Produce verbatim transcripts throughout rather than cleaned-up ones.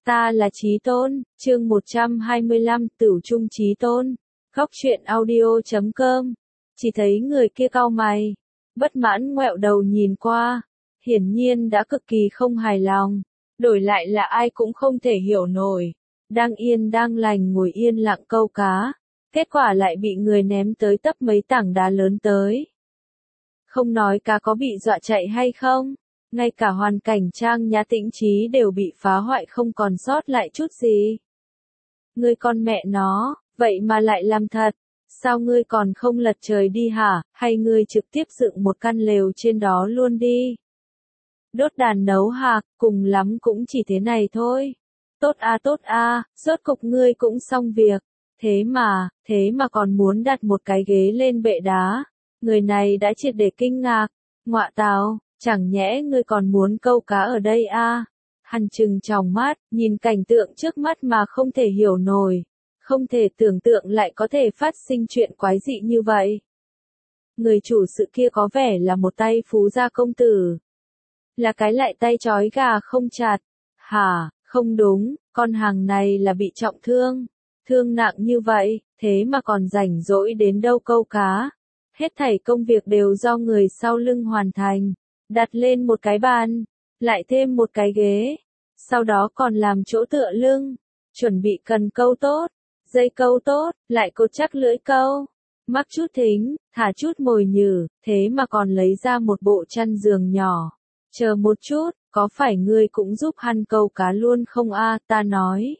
Ta là Chí Tôn, chương một trăm hai mươi lăm, Tửu Trung Chí Tôn. Góc truyện audio chấm com. Chỉ thấy người kia cau mày, bất mãn ngoẹo đầu nhìn qua, hiển nhiên đã cực kỳ không hài lòng. Đổi lại là ai cũng không thể hiểu nổi. Đang yên đang lành ngồi yên lặng câu cá, kết quả lại bị người ném tới tấp mấy tảng đá lớn tới. Không nói cá có bị dọa chạy hay không, ngay cả hoàn cảnh trang nhã tĩnh trí đều bị phá hoại không còn sót lại chút gì. Ngươi con mẹ nó, vậy mà lại làm thật, sao ngươi còn không lật trời đi hả, hay ngươi trực tiếp dựng một căn lều trên đó luôn đi. Đốt đàn nấu hạc, cùng lắm cũng chỉ thế này thôi. Tốt a tốt a, rốt cục ngươi cũng xong việc. Thế mà, thế mà còn muốn đặt một cái ghế lên bệ đá. Người này đã triệt để kinh ngạc. Ngọa tào, chẳng nhẽ ngươi còn muốn câu cá ở đây a? Hắn trừng tròng mắt, nhìn cảnh tượng trước mắt mà không thể hiểu nổi. Không thể tưởng tượng lại có thể phát sinh chuyện quái dị như vậy. Người chủ sự kia có vẻ là một tay phú gia công tử. Là cái lại tay trói gà không chặt. Hả, không đúng, con hàng này là bị trọng thương. Thương nặng như vậy, thế mà còn rảnh rỗi đến đâu câu cá. Hết thảy công việc đều do người sau lưng hoàn thành. Đặt lên một cái bàn, lại thêm một cái ghế. Sau đó còn làm chỗ tựa lưng. Chuẩn bị cần câu tốt, dây câu tốt, lại cột chắc lưỡi câu. Mắc chút thính, thả chút mồi nhử, thế mà còn lấy ra một bộ chăn giường nhỏ. Chờ một chút, có phải ngươi cũng giúp hắn câu cá luôn không a? Ta nói.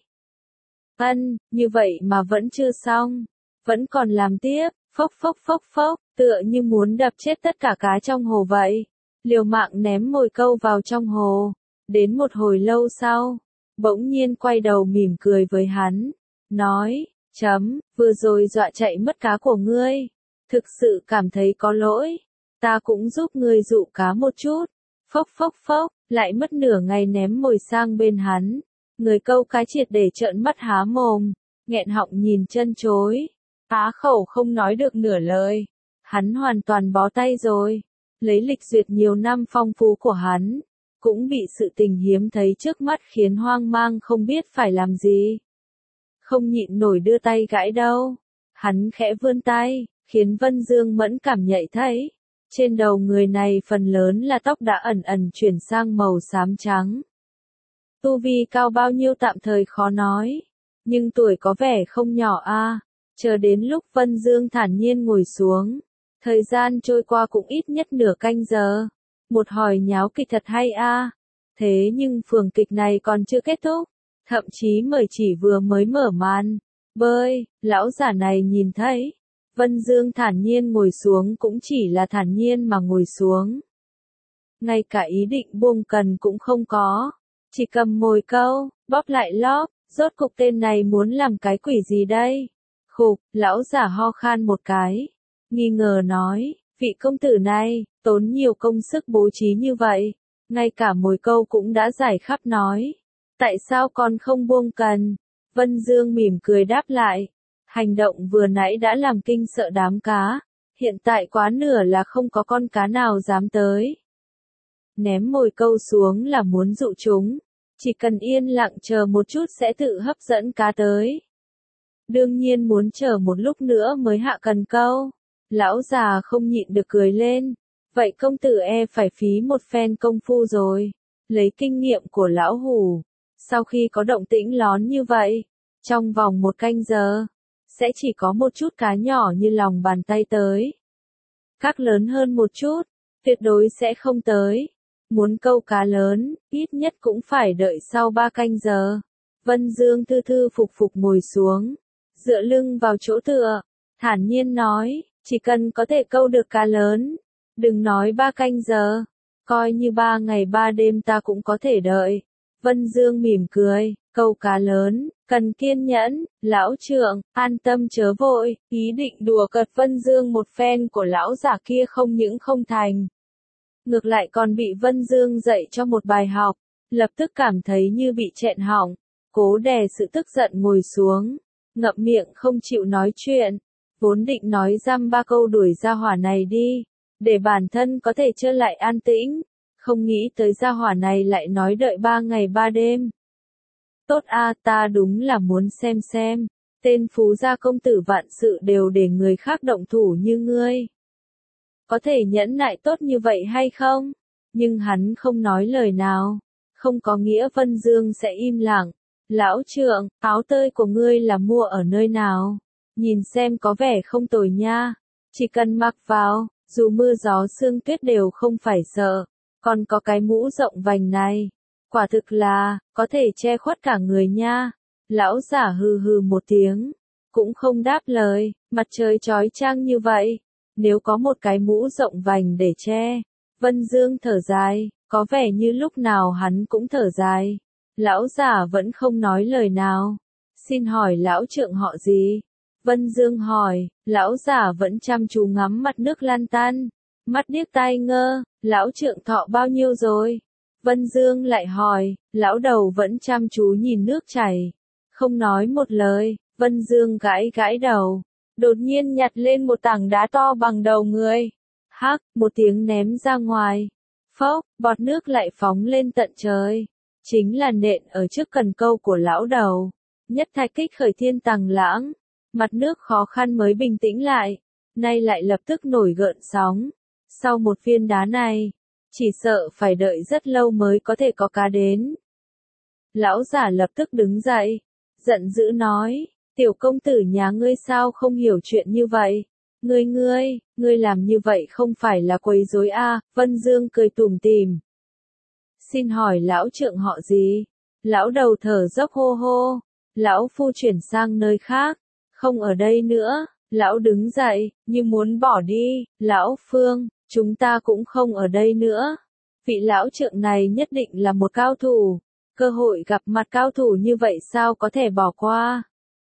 Ân, như vậy mà vẫn chưa xong. Vẫn còn làm tiếp, phốc phốc phốc phốc, tựa như muốn đập chết tất cả cá trong hồ vậy. Liều mạng ném mồi câu vào trong hồ. Đến một hồi lâu sau, bỗng nhiên quay đầu mỉm cười với hắn. Nói, chấm, vừa rồi dọa chạy mất cá của ngươi. Thực sự cảm thấy có lỗi. Ta cũng giúp ngươi dụ cá một chút. Phốc phốc phốc, lại mất nửa ngày ném mồi sang bên hắn. Người câu cá triệt để trợn mắt há mồm, nghẹn họng nhìn chân chối. Á khẩu không nói được nửa lời. Hắn hoàn toàn bó tay rồi. Lấy lịch duyệt nhiều năm phong phú của hắn, cũng bị sự tình hiếm thấy trước mắt khiến hoang mang không biết phải làm gì. Không nhịn nổi đưa tay gãi đâu. Hắn khẽ vươn tay, khiến Vân Dương mẫn cảm nhạy thấy. Trên đầu người này phần lớn là tóc đã ẩn ẩn chuyển sang màu xám trắng. Tu vi cao bao nhiêu tạm thời khó nói, nhưng tuổi có vẻ không nhỏ a. Chờ đến lúc Vân Dương thản nhiên ngồi xuống, thời gian trôi qua cũng ít nhất nửa canh giờ. Một hồi nháo kịch thật hay a. Thế nhưng phường kịch này còn chưa kết thúc, thậm chí mới chỉ vừa mới mở màn. Bơi, lão giả này nhìn thấy Vân Dương thản nhiên ngồi xuống cũng chỉ là thản nhiên mà ngồi xuống. Ngay cả ý định buông cần cũng không có. Chỉ cầm mồi câu, bóp lại lóp, rốt cục tên này muốn làm cái quỷ gì đây? Khục, lão giả ho khan một cái. Nghi ngờ nói, vị công tử này, tốn nhiều công sức bố trí như vậy. Ngay cả mồi câu cũng đã giải khắp nói. Tại sao còn không buông cần? Vân Dương mỉm cười đáp lại. Hành động vừa nãy đã làm kinh sợ đám cá. Hiện tại quá nửa là không có con cá nào dám tới. Ném mồi câu xuống là muốn dụ chúng. Chỉ cần yên lặng chờ một chút sẽ tự hấp dẫn cá tới. Đương nhiên muốn chờ một lúc nữa mới hạ cần câu. Lão già không nhịn được cười lên. Vậy công tử e phải phí một phen công phu rồi. Lấy kinh nghiệm của lão hủ. Sau khi có động tĩnh lón như vậy, trong vòng một canh giờ, sẽ chỉ có một chút cá nhỏ như lòng bàn tay tới. Các lớn hơn một chút, tuyệt đối sẽ không tới. Muốn câu cá lớn, ít nhất cũng phải đợi sau ba canh giờ. Vân Dương thư thư phục phục ngồi xuống, dựa lưng vào chỗ tựa, thản nhiên nói, chỉ cần có thể câu được cá lớn, đừng nói ba canh giờ, coi như ba ngày ba đêm ta cũng có thể đợi. Vân Dương mỉm cười, câu cá lớn, cần kiên nhẫn, lão trượng, an tâm chớ vội. Ý định đùa cợt Vân Dương một phen của lão giả kia không những không thành, ngược lại còn bị Vân Dương dạy cho một bài học, lập tức cảm thấy như bị chẹn họng, cố đè sự tức giận ngồi xuống, ngậm miệng không chịu nói chuyện, vốn định nói dăm ba câu đuổi gia hỏa này đi, để bản thân có thể trở lại an tĩnh, không nghĩ tới gia hỏa này lại nói đợi ba ngày ba đêm. Tốt a, ta đúng là muốn xem xem, tên phú gia công tử vạn sự đều để người khác động thủ như ngươi. Có thể nhẫn nại tốt như vậy hay không? Nhưng hắn không nói lời nào, không có nghĩa Vân Dương sẽ im lặng. Lão trượng, áo tơi của ngươi là mua ở nơi nào? Nhìn xem có vẻ không tồi nha. Chỉ cần mặc vào, dù mưa gió sương tuyết đều không phải sợ. Còn có cái mũ rộng vành này. Quả thực là, có thể che khuất cả người nha. Lão giả hừ hừ một tiếng. Cũng không đáp lời, mặt trời chói chang như vậy. Nếu có một cái mũ rộng vành để che. Vân Dương thở dài, có vẻ như lúc nào hắn cũng thở dài. Lão giả vẫn không nói lời nào. Xin hỏi lão trượng họ gì? Vân Dương hỏi, lão giả vẫn chăm chú ngắm mặt nước lan tan. Mắt điếc tai ngơ, lão trượng thọ bao nhiêu rồi? Vân Dương lại hỏi, lão đầu vẫn chăm chú nhìn nước chảy. Không nói một lời, Vân Dương gãi gãi đầu. Đột nhiên nhặt lên một tảng đá to bằng đầu người. Hắc, một tiếng ném ra ngoài. Phốc, bọt nước lại phóng lên tận trời. Chính là nện ở trước cần câu của lão đầu. Nhất thạch kích khởi thiên tàng lãng. Mặt nước khó khăn mới bình tĩnh lại. Nay lại lập tức nổi gợn sóng. Sau một viên đá này, chỉ sợ phải đợi rất lâu mới có thể có cá đến. Lão giả lập tức đứng dậy. Giận dữ nói, tiểu công tử nhà ngươi sao không hiểu chuyện như vậy? Ngươi ngươi, ngươi làm như vậy không phải là quấy rối a? Vân Dương cười tủm tỉm. Xin hỏi lão trượng họ gì? Lão đầu thở dốc hô hô. Lão phu chuyển sang nơi khác. Không ở đây nữa. Lão đứng dậy, như muốn bỏ đi. Lão Phương, chúng ta cũng không ở đây nữa. Vị lão trượng này nhất định là một cao thủ. Cơ hội gặp mặt cao thủ như vậy sao có thể bỏ qua?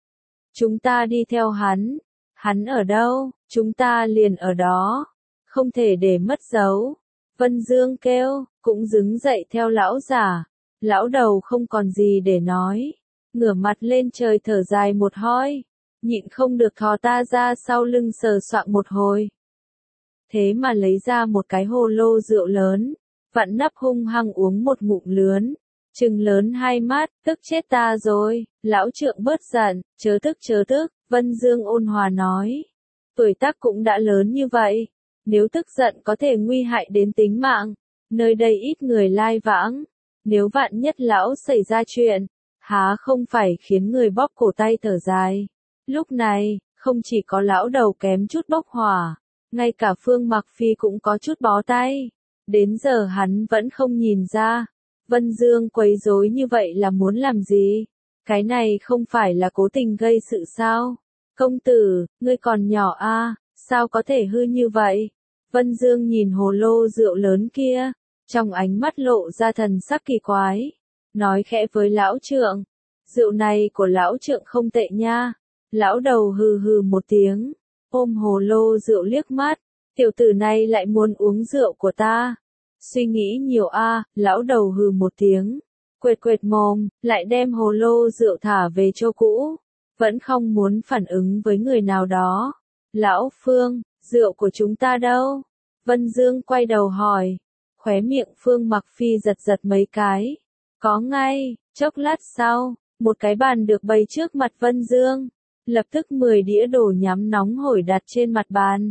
Chúng ta đi theo hắn. Hắn ở đâu, chúng ta liền ở đó. Không thể để mất dấu. Vân Dương kêu, cũng đứng dậy theo lão giả. Lão đầu không còn gì để nói. Ngửa mặt lên trời thở dài một hơi. Nhịn không được thò ta ra sau lưng sờ soạng một hồi. Thế mà lấy ra một cái hồ lô rượu lớn. Vặn nắp hung hăng uống một ngụm lớn. Trừng lớn hai mắt, tức chết ta rồi. Lão trượng bớt giận, chớ tức chớ tức. Vân Dương ôn hòa nói. Tuổi tác cũng đã lớn như vậy. Nếu tức giận có thể nguy hại đến tính mạng. Nơi đây ít người lai vãng. Nếu vạn nhất lão xảy ra chuyện, há không phải khiến người bóp cổ tay thở dài. Lúc này, không chỉ có lão đầu kém chút bốc hỏa. Ngay cả Phương Mặc Phi cũng có chút bó tay. Đến giờ hắn vẫn không nhìn ra. Vân Dương quấy rối như vậy là muốn làm gì? Cái này không phải là cố tình gây sự sao? Công tử, ngươi còn nhỏ a, à, sao có thể hư như vậy? Vân Dương nhìn hồ lô rượu lớn kia, trong ánh mắt lộ ra thần sắc kỳ quái, nói khẽ với lão trượng, rượu này của lão trượng không tệ nha. Lão đầu hừ hừ một tiếng, ôm hồ lô rượu liếc mắt, tiểu tử này lại muốn uống rượu của ta. Suy nghĩ nhiều a, à, lão đầu hừ một tiếng, quệt quệt mồm, lại đem hồ lô rượu thả về chỗ cũ, vẫn không muốn phản ứng với người nào đó. Lão Phương, rượu của chúng ta đâu? Vân Dương quay đầu hỏi, khóe miệng Phương Mặc Phi giật giật mấy cái. Có ngay, chốc lát sau, một cái bàn được bày trước mặt Vân Dương, lập tức mười đĩa đồ nhắm nóng hổi đặt trên mặt bàn.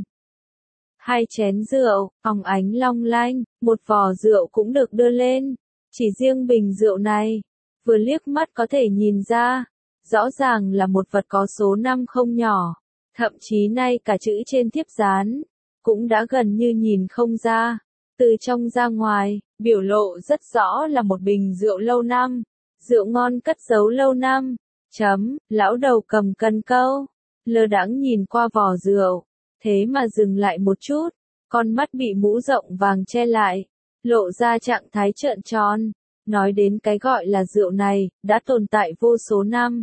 Hai chén rượu, óng ánh long lanh, một vò rượu cũng được đưa lên. Chỉ riêng bình rượu này, vừa liếc mắt có thể nhìn ra, rõ ràng là một vật có số năm không nhỏ. Thậm chí nay cả chữ trên thiếp dán, cũng đã gần như nhìn không ra. Từ trong ra ngoài, biểu lộ rất rõ là một bình rượu lâu năm. Rượu ngon cất giấu lâu năm. Chấm, lão đầu cầm cần câu, lơ đãng nhìn qua vò rượu. Thế mà dừng lại một chút, con mắt bị mũ rộng vàng che lại, lộ ra trạng thái trợn tròn. Nói đến cái gọi là rượu này, đã tồn tại vô số năm.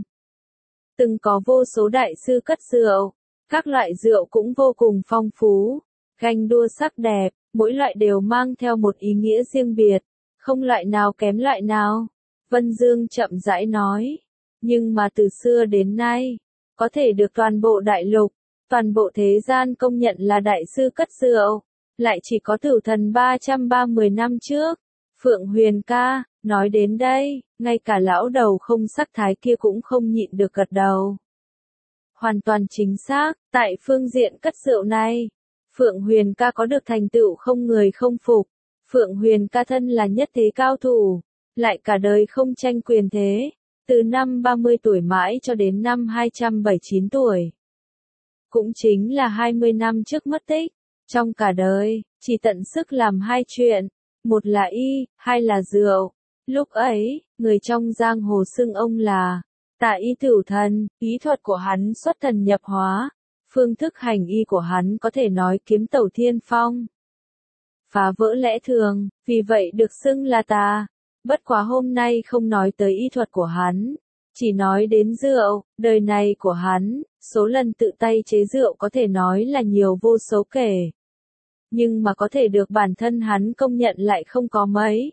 Từng có vô số đại sư cất rượu, các loại rượu cũng vô cùng phong phú, ganh đua sắc đẹp, mỗi loại đều mang theo một ý nghĩa riêng biệt, không loại nào kém loại nào. Vân Dương chậm rãi nói, nhưng mà từ xưa đến nay, có thể được toàn bộ đại lục, toàn bộ thế gian công nhận là đại sư cất rượu, lại chỉ có Tử Thần ba trăm ba mươi năm trước, Phượng Huyền ca, Nói đến đây, ngay cả lão đầu không sắc thái kia cũng không nhịn được gật đầu. Hoàn toàn chính xác, tại phương diện cất rượu này, Phượng Huyền ca có được thành tựu không người không phục. Phượng Huyền ca thân là nhất thế cao thủ, lại cả đời không tranh quyền thế, từ năm ba mươi tuổi mãi cho đến năm hai trăm bảy mươi chín tuổi. Cũng chính là hai mươi năm trước mất tích, trong cả đời, chỉ tận sức làm hai chuyện, một là y, hai là rượu. Lúc ấy, người trong giang hồ xưng ông là Tà Y Tửu Thần, ý thuật của hắn xuất thần nhập hóa, phương thức hành y của hắn có thể nói kiếm tẩu thiên phong, phá vỡ lẽ thường, vì vậy được xưng là tà. Bất quá hôm nay không nói tới y thuật của hắn, chỉ nói đến rượu, đời này của hắn, số lần tự tay chế rượu có thể nói là nhiều vô số kể. Nhưng mà có thể được bản thân hắn công nhận lại không có mấy.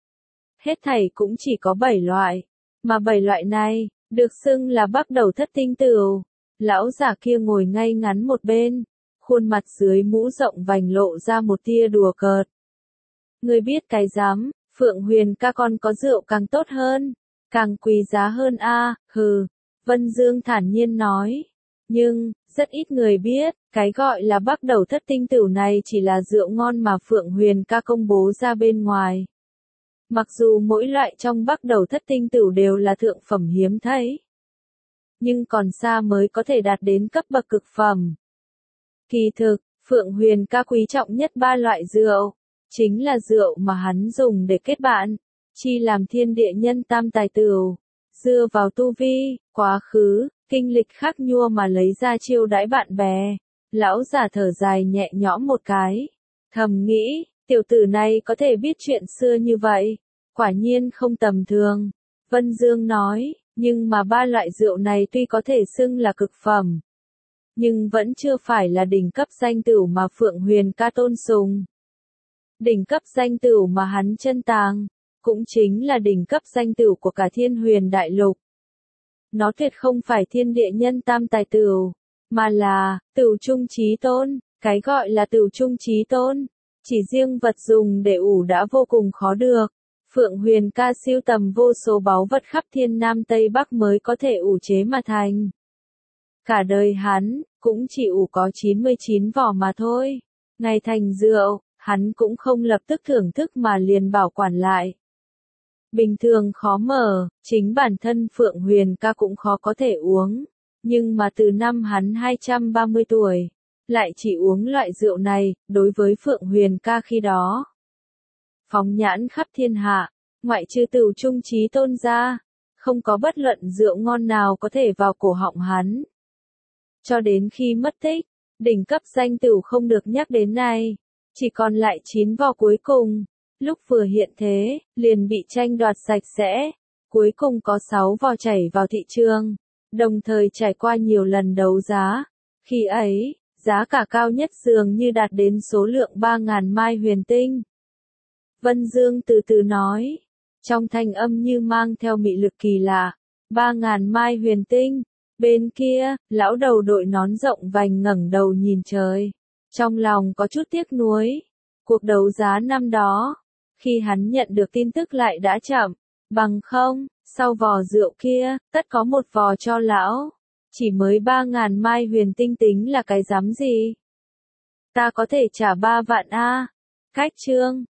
Hết thảy cũng chỉ có bảy loại, mà bảy loại này, được xưng là bắt đầu thất tinh tửu. Lão giả kia ngồi ngay ngắn một bên, khuôn mặt dưới mũ rộng vành lộ ra một tia đùa cợt. Ngươi biết cái dám, Phượng Huyền ca con có rượu càng tốt hơn, càng quý giá hơn a, hừ, Vân Dương thản nhiên nói. Nhưng, rất ít người biết, cái gọi là bắt đầu thất tinh tửu này chỉ là rượu ngon mà Phượng Huyền ca công bố ra bên ngoài. Mặc dù mỗi loại trong bắt đầu thất tinh tửu đều là thượng phẩm hiếm thấy, nhưng còn xa mới có thể đạt đến cấp bậc cực phẩm. Kỳ thực, Phượng Huyền ca quý trọng nhất ba loại rượu, chính là rượu mà hắn dùng để kết bạn, chi làm thiên địa nhân tam tài tửu, dựa vào tu vi, quá khứ, kinh lịch khác nhua mà lấy ra chiêu đãi bạn bè. Lão giả thở dài nhẹ nhõm một cái, thầm nghĩ, tiểu tử này có thể biết chuyện xưa như vậy, quả nhiên không tầm thường. Vân Dương nói, nhưng mà ba loại rượu này tuy có thể xưng là cực phẩm, nhưng vẫn chưa phải là đỉnh cấp danh tửu mà Phượng Huyền ca tôn sùng. Đỉnh cấp danh tửu mà hắn chân tàng, cũng chính là đỉnh cấp danh tửu của cả Thiên Huyền Đại Lục. Nó tuyệt không phải thiên địa nhân tam tài tửu, mà là tửu trung chí tôn. Cái gọi là tửu trung chí tôn, chỉ riêng vật dùng để ủ đã vô cùng khó được. Phượng Huyền ca siêu tầm vô số báu vật khắp thiên nam tây bắc mới có thể ủ chế mà thành. Cả đời hắn, cũng chỉ ủ có chín mươi chín vỏ mà thôi. Ngày thành rượu, hắn cũng không lập tức thưởng thức mà liền bảo quản lại. Bình thường khó mở, chính bản thân Phượng Huyền ca cũng khó có thể uống. Nhưng mà từ năm hắn hai trăm ba mươi tuổi, lại chỉ uống loại rượu này, đối với Phượng Huyền ca khi đó. Phóng nhãn khắp thiên hạ, ngoại trừ tửu trung chí tôn ra, không có bất luận rượu ngon nào có thể vào cổ họng hắn. Cho đến khi mất tích, đỉnh cấp danh tửu không được nhắc đến này, chỉ còn lại chín vỏ cuối cùng. Lúc vừa hiện thế, liền bị tranh đoạt sạch sẽ. Cuối cùng có sáu vỏ chảy vào thị trường, đồng thời trải qua nhiều lần đấu giá. Khi ấy, giá cả cao nhất dường như đạt đến số lượng ba ngàn mai huyền tinh. Vân Dương từ từ nói, trong thanh âm như mang theo mị lực kỳ lạ, ba ngàn mai huyền tinh. Bên kia, lão đầu đội nón rộng vành ngẩng đầu nhìn trời, trong lòng có chút tiếc nuối. Cuộc đấu giá năm đó, khi hắn nhận được tin tức lại đã chậm, bằng không, sau vò rượu kia, tất có một vò cho lão. Chỉ mới ba ngàn mai huyền tinh tính là cái rắm gì? Ta có thể trả ba vạn a. Cách chương